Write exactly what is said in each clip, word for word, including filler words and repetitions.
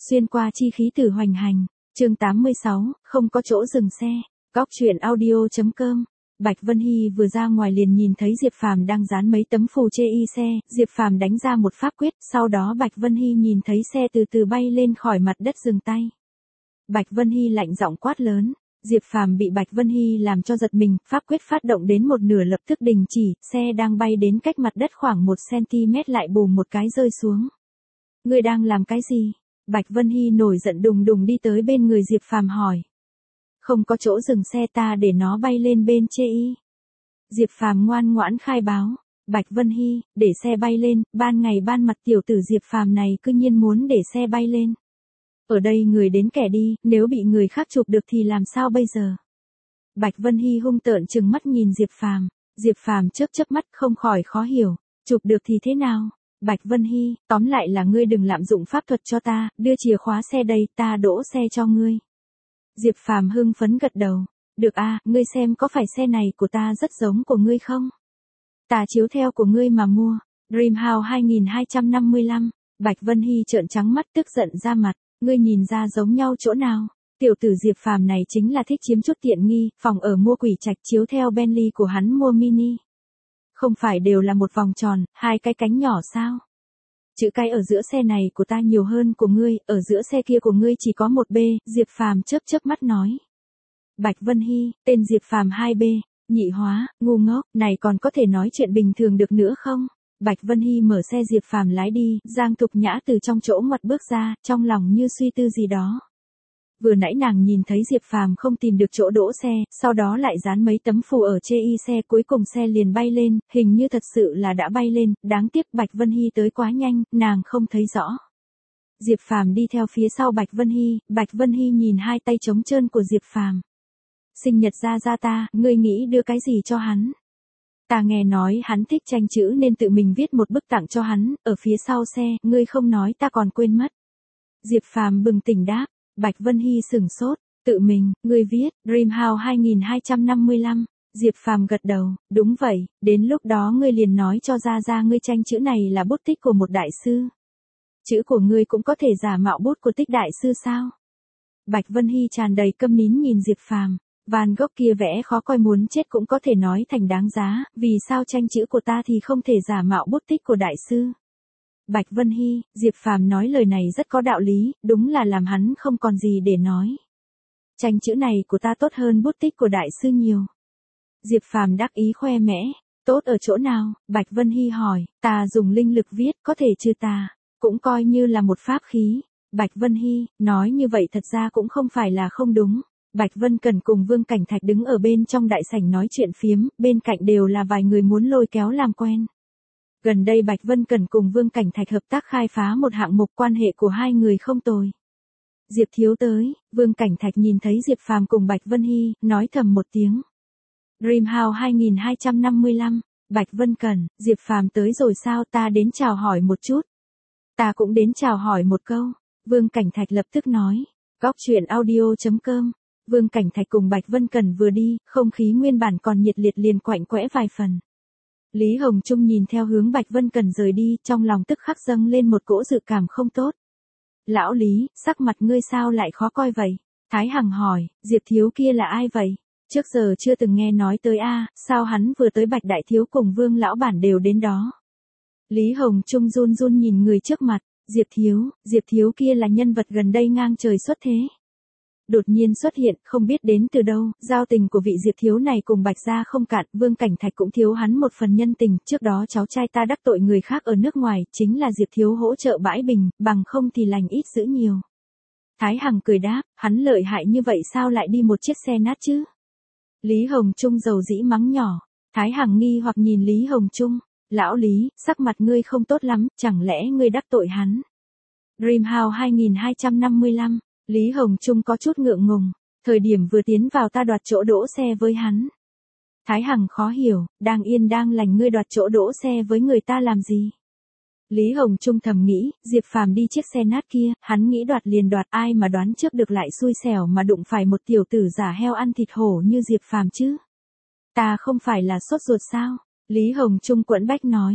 Xuyên qua chi khí tử hoành hành, chương tám mươi sáu, không có chỗ dừng xe. Góc truyện audio chấm com. Bạch Vân Hy vừa ra ngoài liền nhìn thấy Diệp Phàm đang dán mấy tấm phù chê y xe, Diệp Phàm đánh ra một pháp quyết, sau đó Bạch Vân Hy nhìn thấy xe từ từ bay lên khỏi mặt đất dừng tay. Bạch Vân Hy lạnh giọng quát lớn, Diệp Phàm bị Bạch Vân Hy làm cho giật mình, pháp quyết phát động đến một nửa lập tức đình chỉ, xe đang bay đến cách mặt đất khoảng một xăng-ti-mét lại bùm một cái rơi xuống. Ngươi đang làm cái gì? Bạch Vân Hy nổi giận đùng đùng đi tới bên người Diệp Phàm hỏi. Không có chỗ dừng xe ta để nó bay lên bên chê y. Diệp Phàm ngoan ngoãn khai báo. Bạch Vân Hy, để xe bay lên, ban ngày ban mặt tiểu tử Diệp Phàm này cứ nhiên muốn để xe bay lên. Ở đây người đến kẻ đi, nếu bị người khác chụp được thì làm sao bây giờ? Bạch Vân Hy hung tợn trừng mắt nhìn Diệp Phàm, Diệp Phàm chớp chớp mắt không khỏi khó hiểu, chụp được thì thế nào? Bạch Vân Hy, tóm lại là ngươi đừng lạm dụng pháp thuật cho ta, đưa chìa khóa xe đây, ta đỗ xe cho ngươi. Diệp Phàm hưng phấn gật đầu, được a, à, ngươi xem có phải xe này của ta rất giống của ngươi không? Ta chiếu theo của ngươi mà mua. Dreamhouse hai nghìn hai trăm năm mươi lăm, Bạch Vân Hy trợn trắng mắt tức giận ra mặt, ngươi nhìn ra giống nhau chỗ nào? Tiểu tử Diệp Phàm này chính là thích chiếm chút tiện nghi, phòng ở mua quỷ trạch chiếu theo Bentley của hắn mua mini. Không phải đều là một vòng tròn, hai cái cánh nhỏ sao? Chữ cái ở giữa xe này của ta nhiều hơn của ngươi, ở giữa xe kia của ngươi chỉ có một B, Diệp Phàm chớp chớp mắt nói. Bạch Vân Hy, tên Diệp Phàm hai B, nhị hóa, ngu ngốc, này còn có thể nói chuyện bình thường được nữa không? Bạch Vân Hy mở xe Diệp Phàm lái đi, Giang Thục Nhã từ trong chỗ ngoặt bước ra, trong lòng như suy tư gì đó. Vừa nãy nàng nhìn thấy Diệp Phàm không tìm được chỗ đỗ xe, sau đó lại dán mấy tấm phù ở chê y xe, cuối cùng xe liền bay lên, hình như thật sự là đã bay lên, đáng tiếc Bạch Vân Hy tới quá nhanh, nàng không thấy rõ. Diệp Phàm đi theo phía sau Bạch Vân Hy, Bạch Vân Hy nhìn hai tay trống trơn của Diệp Phàm. Sinh nhật ra ra ta, ngươi nghĩ đưa cái gì cho hắn? Ta nghe nói hắn thích tranh chữ nên tự mình viết một bức tặng cho hắn, ở phía sau xe, ngươi không nói ta còn quên mất. Diệp Phàm bừng tỉnh đáp. Bạch Vân Hy sửng sốt, tự mình, ngươi viết, Dreamhouse hai nghìn hai trăm năm mươi lăm, Diệp Phàm gật đầu, đúng vậy, đến lúc đó ngươi liền nói cho ra ra ngươi tranh chữ này là bút tích của một đại sư. Chữ của ngươi cũng có thể giả mạo bút của tích đại sư sao? Bạch Vân Hy tràn đầy câm nín nhìn Diệp Phàm, Van Gogh kia vẽ khó coi muốn chết cũng có thể nói thành đáng giá, vì sao tranh chữ của ta thì không thể giả mạo bút tích của đại sư? Bạch Vân Hy, Diệp Phàm nói lời này rất có đạo lý, đúng là làm hắn không còn gì để nói. Tranh chữ này của ta tốt hơn bút tích của đại sư nhiều. Diệp Phàm đắc ý khoe mẽ, tốt ở chỗ nào? Bạch Vân Hy hỏi, ta dùng linh lực viết, có thể trừ tà, cũng coi như là một pháp khí. Bạch Vân Hy, nói như vậy thật ra cũng không phải là không đúng. Bạch Vân Cẩn cùng Vương Cảnh Thạch đứng ở bên trong đại sảnh nói chuyện phiếm, bên cạnh đều là vài người muốn lôi kéo làm quen. Gần đây Bạch Vân Cẩn cùng Vương Cảnh Thạch hợp tác khai phá một hạng mục, quan hệ của hai người không tồi. Diệp thiếu tới, Vương Cảnh Thạch nhìn thấy Diệp Phàm cùng Bạch Vân Hy, nói thầm một tiếng. Dreamhouse hai nghìn hai trăm năm mươi lăm, Bạch Vân Cẩn, Diệp Phàm tới rồi sao, ta đến chào hỏi một chút. Ta cũng đến chào hỏi một câu, Vương Cảnh Thạch lập tức nói. Góc truyện audio chấm com, Vương Cảnh Thạch cùng Bạch Vân Cẩn vừa đi, không khí nguyên bản còn nhiệt liệt liền quạnh quẽ vài phần. Lý Hồng Trung nhìn theo hướng Bạch Vân Cẩn rời đi, trong lòng tức khắc dâng lên một cỗ dự cảm không tốt. Lão Lý, sắc mặt ngươi sao lại khó coi vậy? Thái Hằng hỏi, Diệp thiếu kia là ai vậy? Trước giờ chưa từng nghe nói tới a, sao hắn vừa tới Bạch Đại Thiếu cùng Vương Lão Bản đều đến đó? Lý Hồng Trung run run nhìn người trước mặt, Diệp thiếu, Diệp thiếu kia là nhân vật gần đây ngang trời xuất thế. Đột nhiên xuất hiện, không biết đến từ đâu, giao tình của vị Diệp thiếu này cùng Bạch gia không cạn, Vương Cảnh Thạch cũng thiếu hắn một phần nhân tình, trước đó cháu trai ta đắc tội người khác ở nước ngoài, chính là Diệp thiếu hỗ trợ bãi bình, bằng không thì lành ít dữ nhiều. Thái Hằng cười đáp, hắn lợi hại như vậy sao lại đi một chiếc xe nát chứ? Lý Hồng Trung dầu dĩ mắng nhỏ, Thái Hằng nghi hoặc nhìn Lý Hồng Trung, lão Lý, sắc mặt ngươi không tốt lắm, chẳng lẽ ngươi đắc tội hắn? Dreamhouse hai nghìn hai trăm năm mươi lăm, Lý Hồng Trung có chút ngượng ngùng, thời điểm vừa tiến vào ta đoạt chỗ đỗ xe với hắn. Thái Hằng khó hiểu, đang yên đang lành ngươi đoạt chỗ đỗ xe với người ta làm gì? Lý Hồng Trung thầm nghĩ, Diệp Phàm đi chiếc xe nát kia, hắn nghĩ đoạt liền đoạt, ai mà đoán trước được lại xui xẻo mà đụng phải một tiểu tử giả heo ăn thịt hổ như Diệp Phàm chứ. Ta không phải là sốt ruột sao? Lý Hồng Trung quẫn bách nói.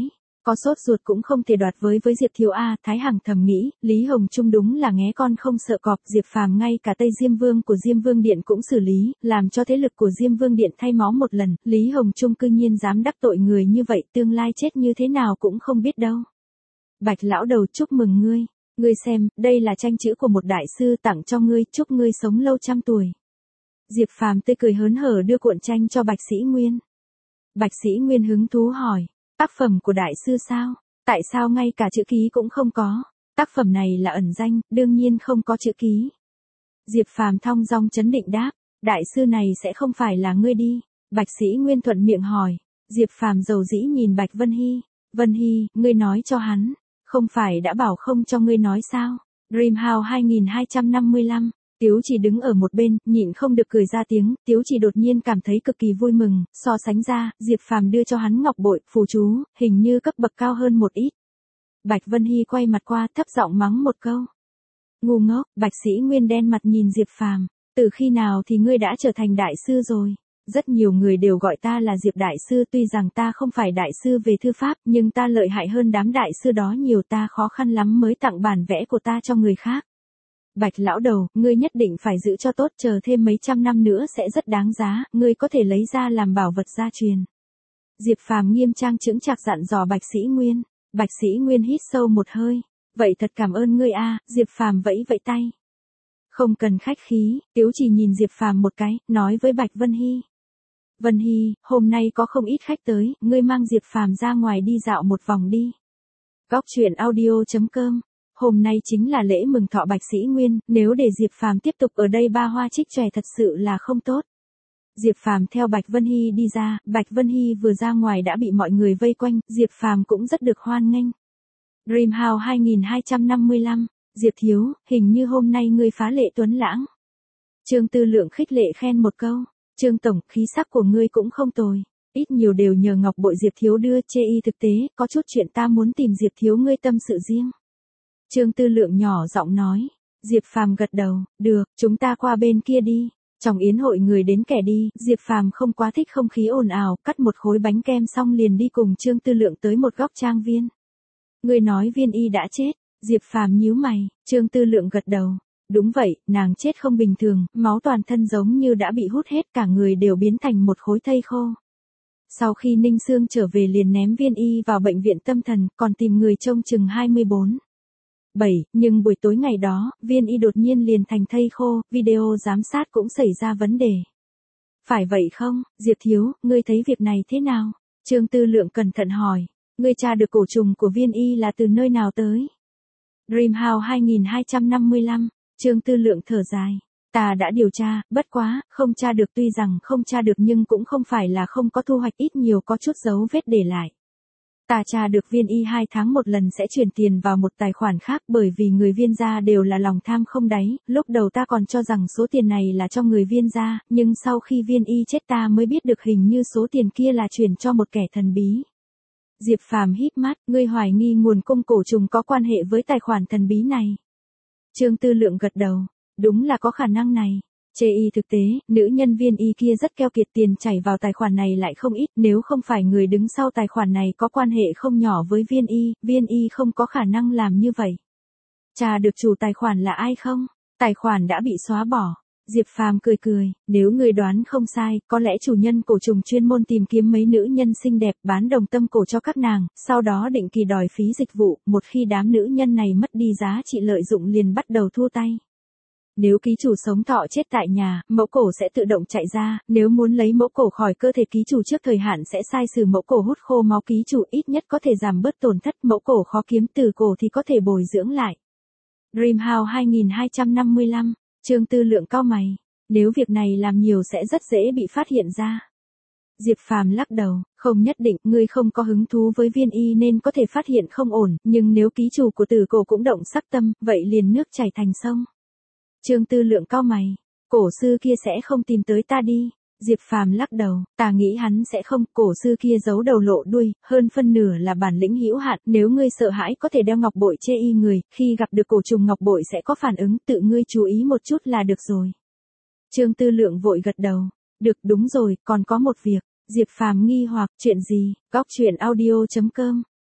Có sốt ruột cũng không thể đoạt với với Diệp Thiếu a, Thái Hằng thầm nghĩ, Lý Hồng Trung đúng là nghé con không sợ cọp, Diệp Phàm ngay cả Tây Diêm Vương của Diêm Vương Điện cũng xử lý, làm cho thế lực của Diêm Vương Điện thay máu một lần, Lý Hồng Trung cư nhiên dám đắc tội người như vậy, tương lai chết như thế nào cũng không biết đâu. Bạch lão đầu, chúc mừng ngươi, ngươi xem, đây là tranh chữ của một đại sư tặng cho ngươi, chúc ngươi sống lâu trăm tuổi. Diệp Phàm tươi cười hớn hở đưa cuộn tranh cho Bạch Sĩ Nguyên. Bạch Sĩ Nguyên hứng thú hỏi, tác phẩm của đại sư sao? Tại sao ngay cả chữ ký cũng không có? Tác phẩm này là ẩn danh, đương nhiên không có chữ ký. Diệp Phàm thong dong chấn định đáp, đại sư này sẽ không phải là ngươi đi. Bạch Sĩ Nguyên thuận miệng hỏi. Diệp Phàm dầu dĩ nhìn Bạch Vân Hy. Vân Hy, ngươi nói cho hắn, không phải đã bảo không cho ngươi nói sao? Dreamhouse hai nghìn hai trăm năm mươi lăm. Tiếu Chỉ đứng ở một bên, nhịn không được cười ra tiếng, Tiếu Chỉ đột nhiên cảm thấy cực kỳ vui mừng, so sánh ra, Diệp Phàm đưa cho hắn ngọc bội, phù chú, hình như cấp bậc cao hơn một ít. Bạch Vân Hy quay mặt qua, thấp giọng mắng một câu. Ngu ngốc, Bạch Sĩ Nguyên đen mặt nhìn Diệp Phàm, từ khi nào thì ngươi đã trở thành đại sư rồi? Rất nhiều người đều gọi ta là Diệp đại sư, tuy rằng ta không phải đại sư về thư pháp, nhưng ta lợi hại hơn đám đại sư đó nhiều, ta khó khăn lắm mới tặng bản vẽ của ta cho người khác. Bạch lão đầu, ngươi nhất định phải giữ cho tốt, chờ thêm mấy trăm năm nữa sẽ rất đáng giá, ngươi có thể lấy ra làm bảo vật gia truyền. Diệp Phàm nghiêm trang chững chạc dặn dò Bạch Sĩ Nguyên. Bạch Sĩ Nguyên hít sâu một hơi. Vậy thật cảm ơn ngươi a, Diệp Phàm vẫy vẫy tay. Không cần khách khí, Tiếu Chỉ nhìn Diệp Phàm một cái, nói với Bạch Vân Hy. Vân Hy, hôm nay có không ít khách tới, ngươi mang Diệp Phàm ra ngoài đi dạo một vòng đi. Góc truyện audio chấm com. Hôm nay chính là lễ mừng thọ Bạch Sĩ Nguyên, nếu để Diệp Phàm tiếp tục ở đây ba hoa trích chòe thật sự là không tốt. Diệp Phàm theo Bạch Vân Hy đi ra, Bạch Vân Hy vừa ra ngoài đã bị mọi người vây quanh, Diệp Phàm cũng rất được hoan nghênh. Dreamhouse hai nghìn hai trăm năm mươi lăm, Diệp Thiếu, hình như hôm nay ngươi phá lệ tuấn lãng. Trương Tư Lượng khích lệ khen một câu, Trương Tổng, khí sắc của ngươi cũng không tồi. Ít nhiều đều nhờ ngọc bội Diệp Thiếu đưa, chê y thực tế, có chút chuyện ta muốn tìm Diệp Thiếu ngươi tâm sự riêng. Trương Tư Lượng nhỏ giọng nói. Diệp Phàm gật đầu, được, chúng ta qua bên kia đi. Trong yến hội người đến kẻ đi, Diệp Phàm không quá thích không khí ồn ào, cắt một khối bánh kem xong liền đi cùng Trương Tư Lượng tới một góc trang viên. Người nói Viên Y đã chết, Diệp Phàm nhíu mày, Trương Tư Lượng gật đầu. Đúng vậy, nàng chết không bình thường, máu toàn thân giống như đã bị hút hết, cả người đều biến thành một khối thây khô. Sau khi Ninh Sương trở về liền ném Viên Y vào bệnh viện tâm thần, còn tìm người trông chừng hai mươi bốn. bảy, nhưng buổi tối ngày đó, Viên Y đột nhiên liền thành thây khô, video giám sát cũng xảy ra vấn đề. Phải vậy không, Diệp Thiếu, ngươi thấy việc này thế nào? Trương Tư Lượng cẩn thận hỏi, ngươi tra được cổ trùng của Viên Y là từ nơi nào tới? Dreamhouse hai nghìn hai trăm năm mươi lăm, Trương Tư Lượng thở dài. Ta đã điều tra, bất quá, không tra được, tuy rằng không tra được nhưng cũng không phải là không có thu hoạch, ít nhiều có chút dấu vết để lại. Ta tra được Viên Y hai tháng một lần sẽ chuyển tiền vào một tài khoản khác, bởi vì người Viên gia đều là lòng tham không đáy, lúc đầu ta còn cho rằng số tiền này là cho người Viên gia, nhưng sau khi Viên Y chết ta mới biết được hình như số tiền kia là chuyển cho một kẻ thần bí. Diệp Phàm híp mắt, ngươi hoài nghi nguồn cung cổ trùng có quan hệ với tài khoản thần bí này. Trương Tư Lượng gật đầu, đúng là có khả năng này. Chê y thực tế, nữ nhân Viên Y kia rất keo kiệt, tiền chảy vào tài khoản này lại không ít, nếu không phải người đứng sau tài khoản này có quan hệ không nhỏ với Viên Y, Viên Y không có khả năng làm như vậy. Tra được chủ tài khoản là ai không? Tài khoản đã bị xóa bỏ. Diệp Phàm cười cười, nếu người đoán không sai, có lẽ chủ nhân cổ trùng chuyên môn tìm kiếm mấy nữ nhân xinh đẹp, bán đồng tâm cổ cho các nàng, sau đó định kỳ đòi phí dịch vụ, một khi đám nữ nhân này mất đi giá trị lợi dụng liền bắt đầu thua tay. Nếu ký chủ sống thọ chết tại nhà, mẫu cổ sẽ tự động chạy ra, nếu muốn lấy mẫu cổ khỏi cơ thể ký chủ trước thời hạn sẽ sai sử mẫu cổ hút khô máu ký chủ, ít nhất có thể giảm bớt tổn thất, mẫu cổ khó kiếm từ cổ thì có thể bồi dưỡng lại. Dreamhouse hai nghìn hai trăm năm mươi lăm, Trương Tư Lượng cau mày, nếu việc này làm nhiều sẽ rất dễ bị phát hiện ra. Diệp Phàm lắc đầu, không nhất định, ngươi không có hứng thú với Viên Y nên có thể phát hiện không ổn, nhưng nếu ký chủ của tử cổ cũng động sắc tâm, vậy liền nước chảy thành sông. Trương Tư Lượng cau mày, cổ sư kia sẽ không tìm tới ta đi. Diệp Phàm lắc đầu, ta nghĩ hắn sẽ không, cổ sư kia giấu đầu lộ đuôi, hơn phân nửa là bản lĩnh hữu hạn, nếu ngươi sợ hãi có thể đeo ngọc bội chê y người, khi gặp được cổ trùng ngọc bội sẽ có phản ứng, tự ngươi chú ý một chút là được rồi. Trương Tư Lượng vội gật đầu, được, đúng rồi, còn có một việc. Diệp Phàm nghi hoặc, chuyện gì? Góc truyện audio chấm com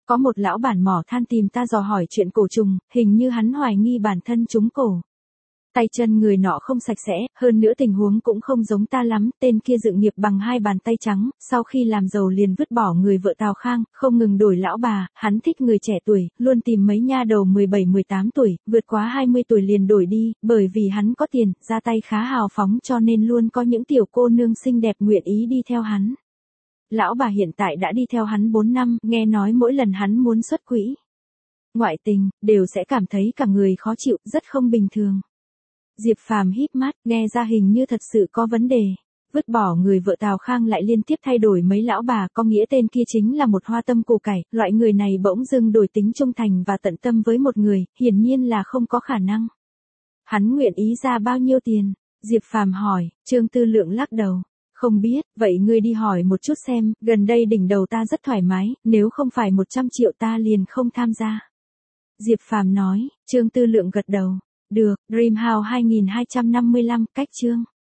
Có một lão bản mỏ than tìm ta dò hỏi chuyện cổ trùng, hình như hắn hoài nghi bản thân trúng cổ. Tay chân người nọ không sạch sẽ, hơn nữa tình huống cũng không giống ta lắm, tên kia dựng nghiệp bằng hai bàn tay trắng, sau khi làm giàu liền vứt bỏ người vợ Tào Khang, không ngừng đổi lão bà, hắn thích người trẻ tuổi, luôn tìm mấy nha đầu mười bảy mười tám tuổi, vượt quá hai mươi tuổi liền đổi đi, bởi vì hắn có tiền, ra tay khá hào phóng cho nên luôn có những tiểu cô nương xinh đẹp nguyện ý đi theo hắn. Lão bà hiện tại đã đi theo hắn bốn năm, nghe nói mỗi lần hắn muốn xuất quỹ ngoại tình, đều sẽ cảm thấy cả người khó chịu, rất không bình thường. Diệp Phàm híp mắt, nghe ra hình như thật sự có vấn đề. Vứt bỏ người vợ Tào Khang lại liên tiếp thay đổi mấy lão bà, có nghĩa tên kia chính là một hoa tâm củ cải, loại người này bỗng dưng đổi tính trung thành và tận tâm với một người, hiển nhiên là không có khả năng. Hắn nguyện ý ra bao nhiêu tiền? Diệp Phàm hỏi, Trương Tư Lượng lắc đầu. Không biết, vậy ngươi đi hỏi một chút xem, gần đây đỉnh đầu ta rất thoải mái, nếu không phải một trăm triệu ta liền không tham gia. Diệp Phàm nói, Trương Tư Lượng gật đầu. Được, Dream House hai nghìn hai trăm năm mươi lăm, cách chương.